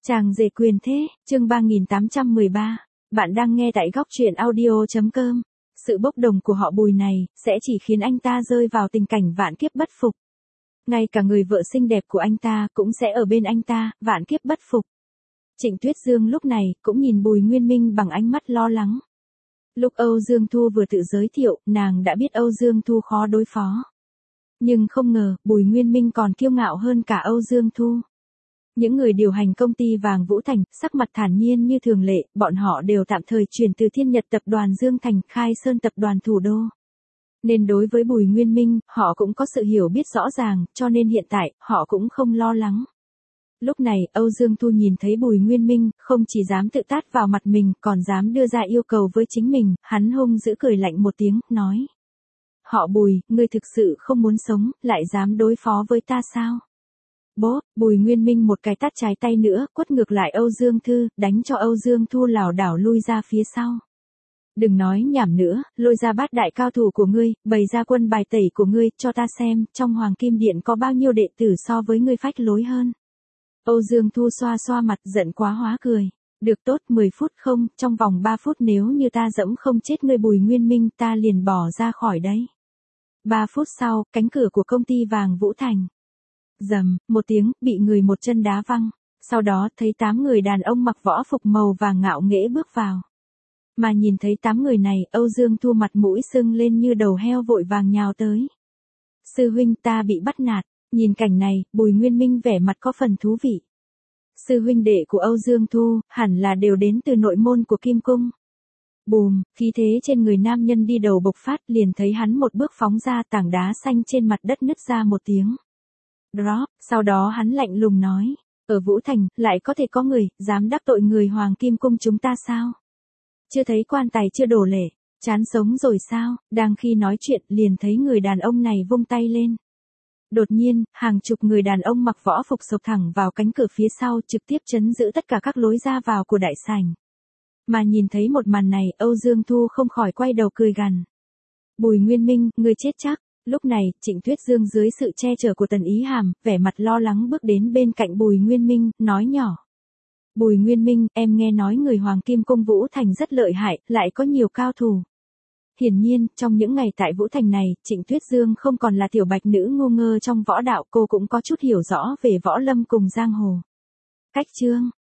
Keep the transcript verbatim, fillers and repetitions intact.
Chàng rể quyền thế, chương ba nghìn tám trăm mười ba. Bạn đang nghe tại góc truyện audio.com. Sự bốc đồng của họ Bùi này, sẽ chỉ khiến anh ta rơi vào tình cảnh vạn kiếp bất phục. Ngay cả người vợ xinh đẹp của anh ta, cũng sẽ ở bên anh ta, vạn kiếp bất phục. Trịnh Tuyết Dương lúc này, cũng nhìn Bùi Nguyên Minh bằng ánh mắt lo lắng. Lúc Âu Dương Thu vừa tự giới thiệu, nàng đã biết Âu Dương Thu khó đối phó. Nhưng không ngờ, Bùi Nguyên Minh còn kiêu ngạo hơn cả Âu Dương Thu. Những người điều hành công ty vàng Vũ Thành, sắc mặt thản nhiên như thường lệ, bọn họ đều tạm thời chuyển từ Thiên Nhật tập đoàn Dương Thành, Khai Sơn tập đoàn Thủ Đô. Nên đối với Bùi Nguyên Minh, họ cũng có sự hiểu biết rõ ràng, cho nên hiện tại, họ cũng không lo lắng. Lúc này, Âu Dương Thu nhìn thấy Bùi Nguyên Minh, không chỉ dám tự tát vào mặt mình, còn dám đưa ra yêu cầu với chính mình, hắn hung dữ cười lạnh một tiếng, nói. Họ Bùi, ngươi thực sự không muốn sống, lại dám đối phó với ta sao? Bố, Bùi Nguyên Minh một cái tát trái tay nữa, quất ngược lại Âu Dương Thư, đánh cho Âu Dương Thu lảo đảo lui ra phía sau. Đừng nói nhảm nữa, lôi ra bát đại cao thủ của ngươi, bày ra quân bài tẩy của ngươi, cho ta xem, trong Hoàng Kim Điện có bao nhiêu đệ tử so với ngươi phách lối hơn. Âu Dương Thu xoa xoa mặt giận quá hóa cười. Được tốt, mười phút không, trong vòng ba phút nếu như ta dẫm không chết ngươi Bùi Nguyên Minh ta liền bỏ ra khỏi đây. ba phút sau, cánh cửa của công ty vàng Vũ Thành. Rầm, một tiếng, bị người một chân đá văng. Sau đó, thấy tám người đàn ông mặc võ phục màu vàng ngạo nghễ bước vào. Mà nhìn thấy tám người này, Âu Dương Thu mặt mũi sưng lên như đầu heo vội vàng nhào tới. Sư huynh ta bị bắt nạt. Nhìn cảnh này, Bùi Nguyên Minh vẻ mặt có phần thú vị. Sư huynh đệ của Âu Dương Thu, hẳn là đều đến từ nội môn của Kim Cung. Bùm, khí thế trên người nam nhân đi đầu bộc phát, liền thấy hắn một bước phóng ra, tảng đá xanh trên mặt đất nứt ra một tiếng. Drop, sau đó hắn lạnh lùng nói, ở Vũ Thành, lại có thể có người, dám đắc tội người Hoàng Kim Cung chúng ta sao? Chưa thấy quan tài chưa đổ lệ, chán sống rồi sao? Đang khi nói chuyện, liền thấy người đàn ông này vung tay lên. Đột nhiên, hàng chục người đàn ông mặc võ phục sộc thẳng vào cánh cửa phía sau, trực tiếp trấn giữ tất cả các lối ra vào của đại sảnh. Mà nhìn thấy một màn này, Âu Dương Thu không khỏi quay đầu cười gằn. Bùi Nguyên Minh, ngươi chết chắc. Lúc này, Trịnh Tuyết Dương dưới sự che chở của Tần Ý Hàm, vẻ mặt lo lắng bước đến bên cạnh Bùi Nguyên Minh, nói nhỏ. Bùi Nguyên Minh, em nghe nói người Hoàng Kim Cung Vũ Thành rất lợi hại, lại có nhiều cao thủ. Hiển nhiên, trong những ngày tại Vũ Thành này, Trịnh Tuyết Dương không còn là tiểu bạch nữ ngu ngơ trong võ đạo, cô cũng có chút hiểu rõ về võ lâm cùng giang hồ. Cách chương,